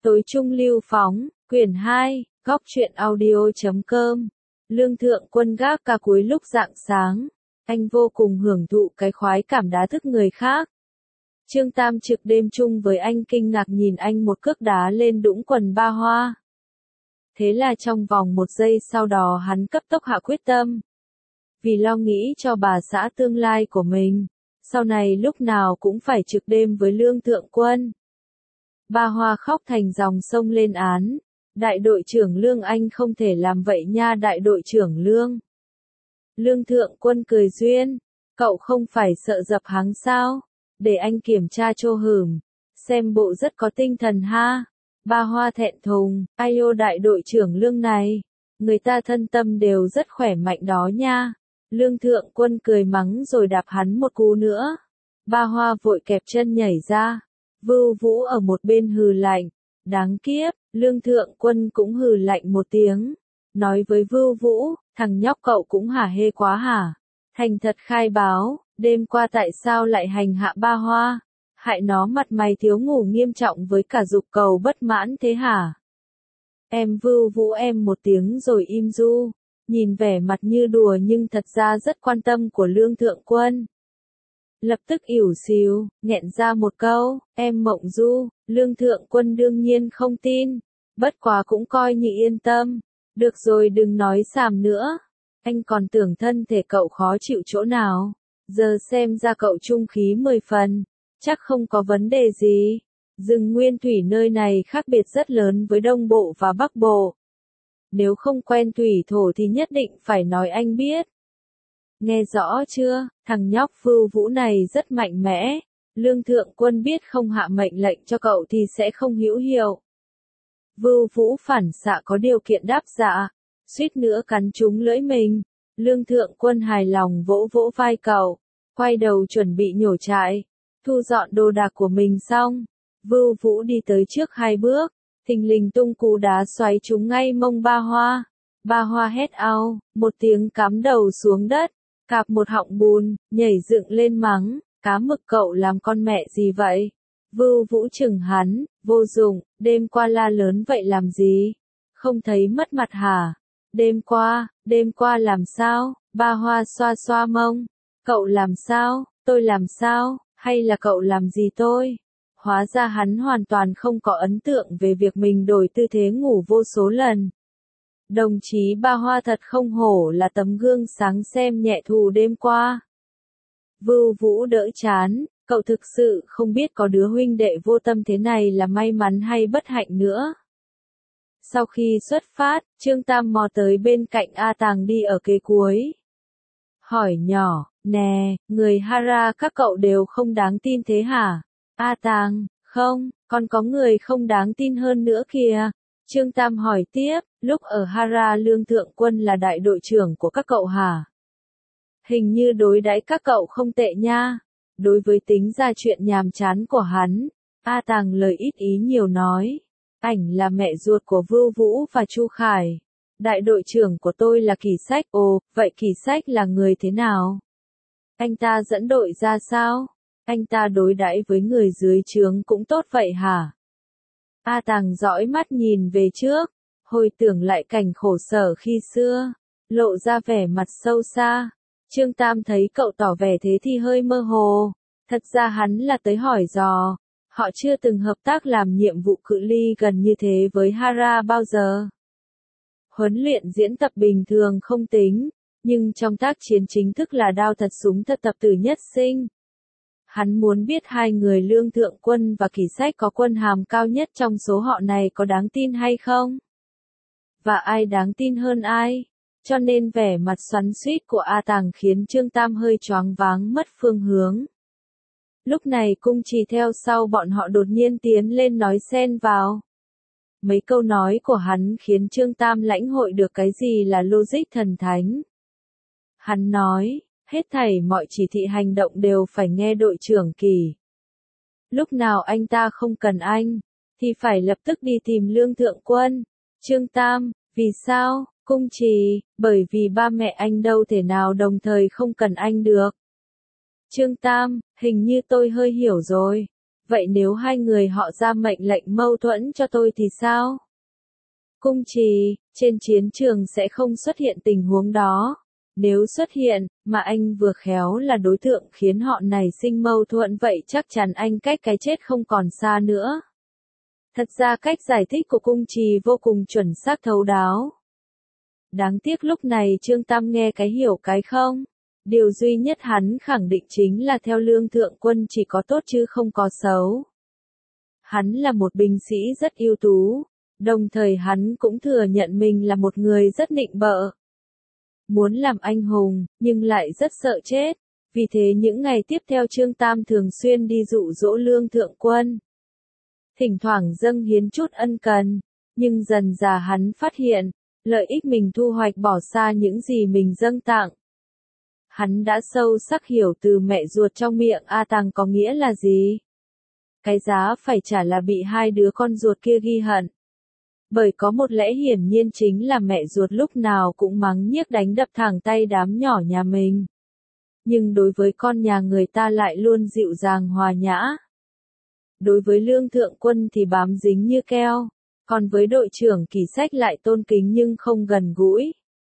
Tối trung lưu phóng, quyển 2, góc truyện audio.com. Lương Thượng Quân gác ca cuối lúc rạng sáng. Anh vô cùng hưởng thụ cái khoái cảm đá thức người khác. Trương Tam trực đêm chung với anh kinh ngạc nhìn anh một cước đá lên đũng quần Ba Hoa. Thế là trong vòng 1 giây sau đó hắn cấp tốc hạ quyết tâm. Vì lo nghĩ cho bà xã tương lai của mình, sau này lúc nào cũng phải trực đêm với Lương Thượng Quân. Ba Hoa khóc thành dòng sông lên án. Đại đội trưởng Lương, anh không thể làm vậy nha đại đội trưởng Lương. Lương Thượng Quân cười duyên. Cậu không phải sợ dập hắn sao? Để anh kiểm tra cho hửm. Xem bộ rất có tinh thần ha. Ba Hoa thẹn thùng. Ai ô đại đội trưởng Lương này. Người ta thân tâm đều rất khỏe mạnh đó nha. Lương Thượng Quân cười mắng rồi đạp hắn một cú nữa. Ba Hoa vội kẹp chân nhảy ra. Vưu Vũ ở một bên hừ lạnh. Đáng kiếp, Lương Thượng Quân cũng hừ lạnh một tiếng. Nói với Vưu Vũ, thằng nhóc cậu cũng hả hê quá hả? Thành thật khai báo, đêm qua tại sao lại hành hạ Ba Hoa? Hại nó mặt mày thiếu ngủ nghiêm trọng với cả dục cầu bất mãn thế hả? Em Vưu Vũ em một tiếng rồi im du. Nhìn vẻ mặt như đùa nhưng thật ra rất quan tâm của Lương Thượng Quân. Lập tức ỉu xìu, nghẹn ra một câu, em mộng du. Lương Thượng Quân đương nhiên không tin, bất quá cũng coi như yên tâm. Được rồi đừng nói xàm nữa, anh còn tưởng thân thể cậu khó chịu chỗ nào, giờ xem ra cậu trung khí 10 phần, chắc không có vấn đề gì. Rừng nguyên thủy nơi này khác biệt rất lớn với Đông Bộ và Bắc Bộ. Nếu không quen thủy thổ thì nhất định phải nói anh biết. Nghe rõ chưa, thằng nhóc Vưu Vũ này rất mạnh mẽ. Lương Thượng Quân biết không hạ mệnh lệnh cho cậu thì sẽ không hữu hiệu. Vưu Vũ phản xạ có điều kiện đáp dạ, suýt nữa cắn trúng lưỡi mình. Lương Thượng Quân hài lòng vỗ vỗ vai cậu, quay đầu chuẩn bị nhổ trại, thu dọn đồ đạc của mình xong. Vưu Vũ đi tới trước 2 bước, thình lình tung cú đá xoáy trúng ngay mông Ba Hoa. Ba Hoa hét ao, một tiếng cắm đầu xuống đất, cạp một họng bùn, nhảy dựng lên mắng. Cá mực cậu làm con mẹ gì vậy? Vưu Vũ chừng hắn, vô dụng, đêm qua la lớn vậy làm gì? Không thấy mất mặt hả? Đêm qua làm sao? Ba Hoa xoa xoa mông. Cậu làm sao? Tôi làm sao? Hay là cậu làm gì tôi? Hóa ra hắn hoàn toàn không có ấn tượng về việc mình đổi tư thế ngủ vô số lần. Đồng chí Ba Hoa thật không hổ là tấm gương sáng xem nhẹ thù đêm qua. Vưu Vũ đỡ chán, cậu thực sự không biết có đứa huynh đệ vô tâm thế này là may mắn hay bất hạnh nữa. Sau khi xuất phát, Trương Tam mò tới bên cạnh A Tàng đi ở kế cuối. Hỏi nhỏ, nè, người Hara các cậu đều không đáng tin thế hả? A Tàng, không, còn có người không đáng tin hơn nữa kìa. Trương Tam hỏi tiếp, lúc ở Hara Lương Thượng Quân là đại đội trưởng của các cậu hả? Hình như đối đãi các cậu không tệ nha. Đối với tính ra chuyện nhàm chán của hắn, A Tàng lời ít ý nhiều nói. Ảnh là mẹ ruột của Vưu Vũ và Chu Khải. Đại đội trưởng của tôi là Kỳ Sách. Ồ, vậy Kỳ Sách là người thế nào? Anh ta dẫn đội ra sao? Anh ta đối đãi với người dưới trướng cũng tốt vậy hả? A Tàng dõi mắt nhìn về trước, hồi tưởng lại cảnh khổ sở khi xưa, lộ ra vẻ mặt sâu xa. Trương Tam thấy cậu tỏ vẻ thế thì hơi mơ hồ. Thật ra hắn là tới hỏi dò. Họ chưa từng hợp tác làm nhiệm vụ cự ly gần như thế với Hara bao giờ. Huấn luyện diễn tập bình thường không tính, nhưng trong tác chiến chính thức là đao thật súng thật tập tử nhất sinh. Hắn muốn biết hai người Lương Thượng Quân và Kỳ Sách có quân hàm cao nhất trong số họ này có đáng tin hay không? Và ai đáng tin hơn ai? Cho nên vẻ mặt xoắn xuýt của A Tàng khiến Trương Tam hơi choáng váng mất phương hướng. Lúc này Cung Trì theo sau bọn họ đột nhiên tiến lên nói xen vào. Mấy câu nói của hắn khiến Trương Tam lãnh hội được cái gì là logic thần thánh. Hắn nói, hết thảy mọi chỉ thị hành động đều phải nghe đội trưởng Kỳ. Lúc nào anh ta không cần anh, thì phải lập tức đi tìm Lương Thượng Quân. Trương Tam, vì sao? Cung Trì, bởi vì ba mẹ anh đâu thể nào đồng thời không cần anh được. Trương Tam, hình như tôi hơi hiểu rồi. Vậy nếu hai người họ ra mệnh lệnh mâu thuẫn cho tôi thì sao? Cung Trì, trên chiến trường sẽ không xuất hiện tình huống đó. Nếu xuất hiện, mà anh vừa khéo là đối tượng khiến họ nảy sinh mâu thuẫn vậy chắc chắn anh cách cái chết không còn xa nữa. Thật ra cách giải thích của Cung Trì vô cùng chuẩn xác thấu đáo. Đáng tiếc lúc này Trương Tam nghe cái hiểu cái không. Điều duy nhất hắn khẳng định chính là theo Lương Thượng Quân chỉ có tốt chứ không có xấu. Hắn là một binh sĩ rất ưu tú, đồng thời hắn cũng thừa nhận mình là một người rất nịnh bợ. Muốn làm anh hùng, nhưng lại rất sợ chết. Vì thế những ngày tiếp theo Trương Tam thường xuyên đi dụ dỗ Lương Thượng Quân. Thỉnh thoảng dâng hiến chút ân cần, nhưng dần dà hắn phát hiện, lợi ích mình thu hoạch bỏ xa những gì mình dâng tặng. Hắn đã sâu sắc hiểu từ mẹ ruột trong miệng A Tằng có nghĩa là gì. Cái giá phải trả là bị hai đứa con ruột kia ghi hận. Bởi có một lẽ hiển nhiên chính là mẹ ruột lúc nào cũng mắng nhiếc đánh đập thẳng tay đám nhỏ nhà mình. Nhưng đối với con nhà người ta lại luôn dịu dàng hòa nhã. Đối với Lương Thượng Quân thì bám dính như keo, còn với đội trưởng Kỳ Sách lại tôn kính nhưng không gần gũi.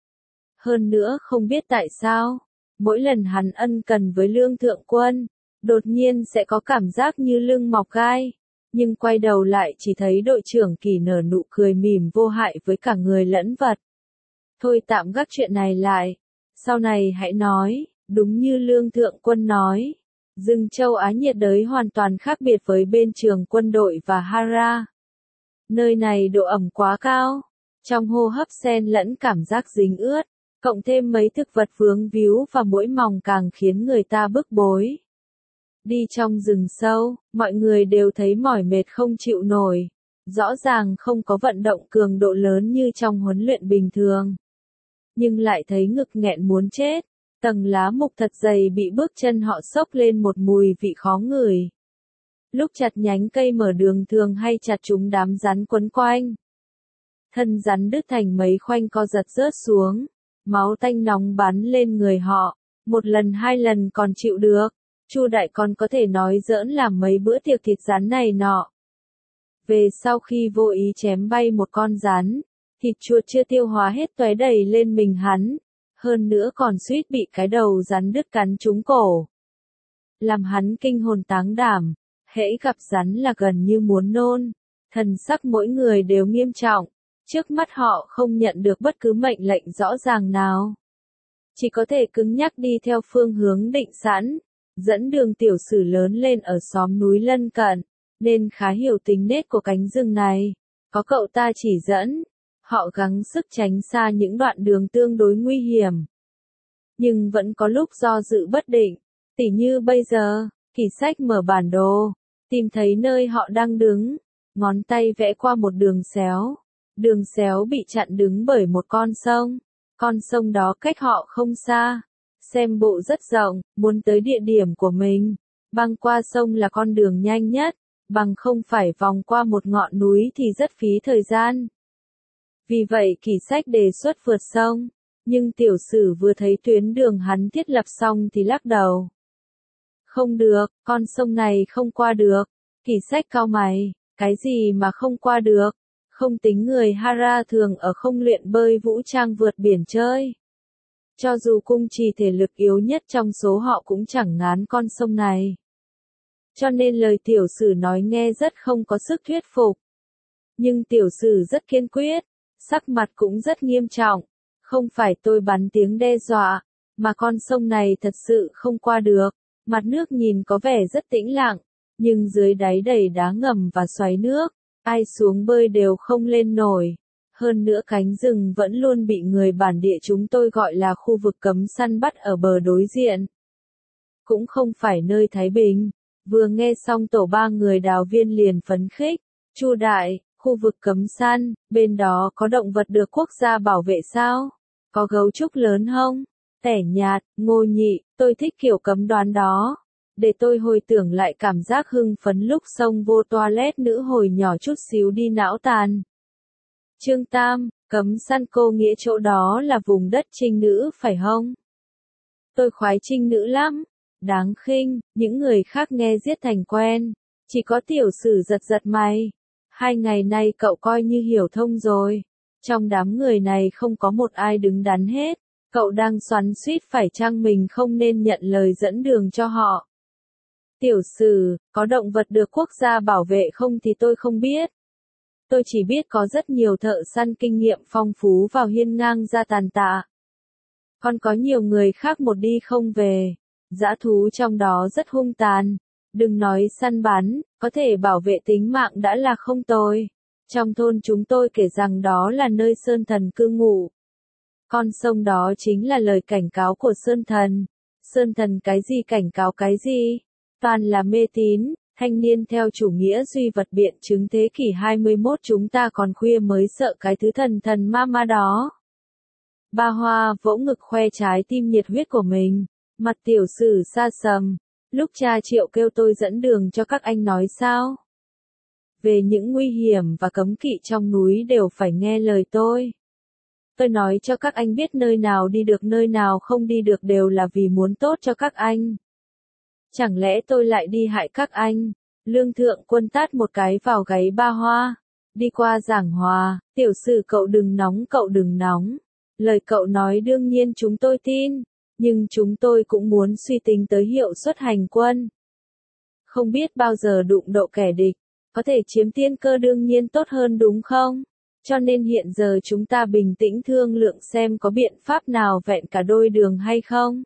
Hơn nữa không biết tại sao, mỗi lần hắn ân cần với Lương Thượng Quân, đột nhiên sẽ có cảm giác như lưng mọc gai, nhưng quay đầu lại chỉ thấy đội trưởng Kỳ nở nụ cười mỉm vô hại với cả người lẫn vật. Thôi tạm gác chuyện này lại, sau này hãy nói, đúng như Lương Thượng Quân nói. Rừng châu Á nhiệt đới hoàn toàn khác biệt với bên trường quân đội và Hara. Nơi này độ ẩm quá cao, trong hô hấp xen lẫn cảm giác dính ướt, cộng thêm mấy thực vật vướng víu và muỗi mòng càng khiến người ta bức bối. Đi trong rừng sâu, mọi người đều thấy mỏi mệt không chịu nổi, rõ ràng không có vận động cường độ lớn như trong huấn luyện bình thường. Nhưng lại thấy ngực nghẹn muốn chết. Tầng lá mục thật dày bị bước chân họ xốc lên một mùi vị khó ngửi. Lúc chặt nhánh cây mở đường thường hay chặt chúng đám rắn quấn quanh. Thân rắn đứt thành mấy khoanh co giật rớt xuống, máu tanh nóng bắn lên người họ, một lần hai lần còn chịu được. Chu đại còn có thể nói giỡn làm mấy bữa tiệc thịt rắn này nọ. Về sau khi vô ý chém bay một con rắn, thịt chuột chưa tiêu hóa hết tóe đầy lên mình hắn. Hơn nữa còn suýt bị cái đầu rắn đứt cắn trúng cổ. Làm hắn kinh hồn táng đảm, hễ gặp rắn là gần như muốn nôn. Thần sắc mỗi người đều nghiêm trọng, trước mắt họ không nhận được bất cứ mệnh lệnh rõ ràng nào. Chỉ có thể cứng nhắc đi theo phương hướng định sẵn, dẫn đường tiểu sử lớn lên ở xóm núi lân cận, nên khá hiểu tính nết của cánh rừng này. Có cậu ta chỉ dẫn. Họ gắng sức tránh xa những đoạn đường tương đối nguy hiểm. Nhưng vẫn có lúc do dự bất định, tỉ như bây giờ, Kỳ Sách mở bản đồ, tìm thấy nơi họ đang đứng, ngón tay vẽ qua một đường xéo. Đường xéo bị chặn đứng bởi một con sông đó cách họ không xa, xem bộ rất rộng, muốn tới địa điểm của mình. Băng qua sông là con đường nhanh nhất, bằng không phải vòng qua một ngọn núi thì rất phí thời gian. Vì vậy Kỳ Sách đề xuất vượt sông, nhưng tiểu sử vừa thấy tuyến đường hắn thiết lập xong thì lắc đầu. Không được, con sông này không qua được. Kỳ Sách cau mày, cái gì mà không qua được? Không tính người Hara thường ở không luyện bơi vũ trang vượt biển chơi. Cho dù Cung Trì thể lực yếu nhất trong số họ cũng chẳng ngán con sông này. Cho nên lời tiểu sử nói nghe rất không có sức thuyết phục. Nhưng tiểu sử rất kiên quyết. Sắc mặt cũng rất nghiêm trọng, không phải tôi bắn tiếng đe dọa, mà con sông này thật sự không qua được. Mặt nước nhìn có vẻ rất tĩnh lặng, nhưng dưới đáy đầy đá ngầm và xoáy nước, ai xuống bơi đều không lên nổi. Hơn nữa cánh rừng vẫn luôn bị người bản địa chúng tôi gọi là khu vực cấm săn bắt ở bờ đối diện. Cũng không phải nơi thái bình. Vừa nghe xong tổ ba người Đào Viên liền phấn khích, Chu đại, khu vực cấm săn, bên đó có động vật được quốc gia bảo vệ sao? Có gấu trúc lớn không? Tẻ nhạt, Ngô Nhị, tôi thích kiểu cấm đoán đó. Để tôi hồi tưởng lại cảm giác hưng phấn lúc xông vô toilet nữ hồi nhỏ chút xíu đi não tàn. Trương Tam, cấm săn cô nghĩa chỗ đó là vùng đất trinh nữ phải không? Tôi khoái trinh nữ lắm. Đáng khinh, những người khác nghe giết thành quen. Chỉ có tiểu sử giật giật mày. 2 ngày nay cậu coi như hiểu thông rồi. Trong đám người này không có một ai đứng đắn hết. Cậu đang xoắn xuýt phải chăng mình không nên nhận lời dẫn đường cho họ. Tiểu sử, có động vật được quốc gia bảo vệ không thì tôi không biết. Tôi chỉ biết có rất nhiều thợ săn kinh nghiệm phong phú vào hiên ngang ra tàn tạ. Còn có nhiều người khác một đi không về. Dã thú trong đó rất hung tàn. Đừng nói săn bắn, có thể bảo vệ tính mạng đã là không tồi. Trong thôn chúng tôi kể rằng đó là nơi Sơn Thần cư ngụ. Con sông đó chính là lời cảnh cáo của Sơn Thần. Sơn Thần cái gì cảnh cáo cái gì? Toàn là mê tín, thanh niên theo chủ nghĩa duy vật biện chứng thế kỷ 21 chúng ta còn khuya mới sợ cái thứ thần thần ma đó. Ba Hoa vỗ ngực khoe trái tim nhiệt huyết của mình, mặt tiểu sử xa sầm. Lúc cha Triệu kêu tôi dẫn đường cho các anh nói sao? Về những nguy hiểm và cấm kỵ trong núi đều phải nghe lời tôi. Tôi nói cho các anh biết nơi nào đi được nơi nào không đi được đều là vì muốn tốt cho các anh. Chẳng lẽ tôi lại đi hại các anh? Lương Thượng Quân tát một cái vào gáy Ba Hoa. Đi qua giảng hòa, tiểu sử cậu đừng nóng. Lời cậu nói đương nhiên chúng tôi tin. Nhưng chúng tôi cũng muốn suy tính tới hiệu suất hành quân. Không biết bao giờ đụng độ kẻ địch, có thể chiếm tiên cơ đương nhiên tốt hơn đúng không? Cho nên hiện giờ chúng ta bình tĩnh thương lượng xem có biện pháp nào vẹn cả đôi đường hay không.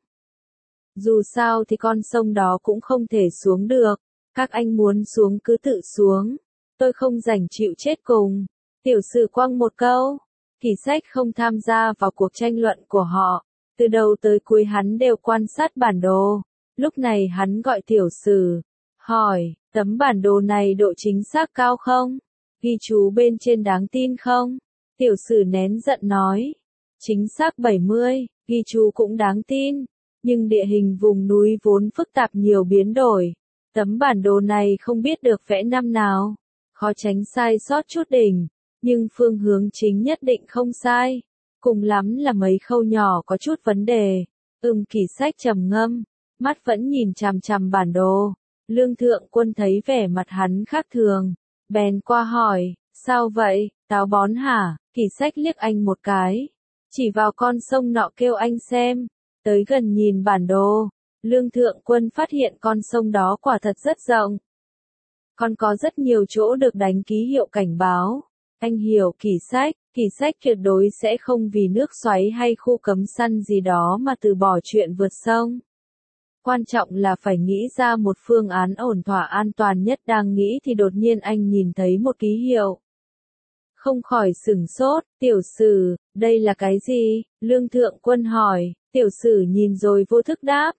Dù sao thì con sông đó cũng không thể xuống được. Các anh muốn xuống cứ tự xuống. Tôi không rảnh chịu chết cùng. Tiểu sử quăng một câu. Kỷ Sách không tham gia vào cuộc tranh luận của họ. Từ đầu tới cuối hắn đều quan sát bản đồ. Lúc này hắn gọi tiểu sử. Hỏi, tấm bản đồ này độ chính xác cao không? Ghi chú bên trên đáng tin không? Tiểu sử nén giận nói. Chính xác 70, ghi chú cũng đáng tin. Nhưng địa hình vùng núi vốn phức tạp nhiều biến đổi. Tấm bản đồ này không biết được vẽ năm nào. Khó tránh sai sót chút đỉnh. Nhưng phương hướng chính nhất định không sai. Cùng lắm là mấy khâu nhỏ có chút vấn đề. Kỷ Sách trầm ngâm. Mắt vẫn nhìn chằm chằm bản đồ. Lương Thượng Quân thấy vẻ mặt hắn khác thường. Bèn qua hỏi. Sao vậy, táo bón hả? Kỷ Sách liếc anh một cái. Chỉ vào con sông nọ kêu anh xem. Tới gần nhìn bản đồ. Lương Thượng Quân phát hiện con sông đó quả thật rất rộng. Còn có rất nhiều chỗ được đánh ký hiệu cảnh báo. Anh hiểu Kỷ Sách tuyệt đối sẽ không vì nước xoáy hay khu cấm săn gì đó mà từ bỏ chuyện vượt sông. Quan trọng là phải nghĩ ra một phương án ổn thỏa an toàn nhất đang nghĩ thì đột nhiên anh nhìn thấy một ký hiệu. Không khỏi sửng sốt, tiểu sử, đây là cái gì? Lương Thượng Quân hỏi, tiểu sử nhìn rồi vô thức đáp.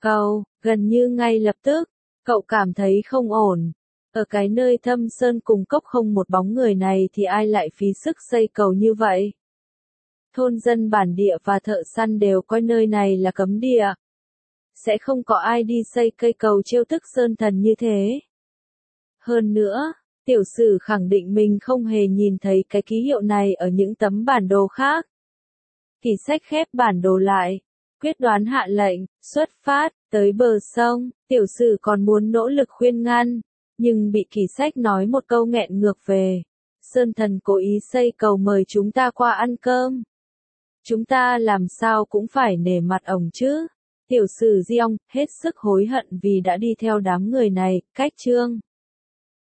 Gần như ngay lập tức, cậu cảm thấy không ổn. Ở cái nơi thâm sơn cùng cốc không một bóng người này thì ai lại phí sức xây cầu như vậy? Thôn dân bản địa và thợ săn đều coi nơi này là cấm địa. Sẽ không có ai đi xây cây cầu trêu tức Sơn Thần như thế. Hơn nữa, tiểu sử khẳng định mình không hề nhìn thấy cái ký hiệu này ở những tấm bản đồ khác. Kỷ Sách khép bản đồ lại, quyết đoán hạ lệnh, xuất phát, tới bờ sông, tiểu sử còn muốn nỗ lực khuyên ngăn. Nhưng bị Kỷ Sách nói một câu nghẹn ngược về. Sơn Thần cố ý xây cầu mời chúng ta qua ăn cơm. Chúng ta làm sao cũng phải nể mặt ổng chứ. Tiểu sử Diong hết sức hối hận vì đã đi theo đám người này, cách chương.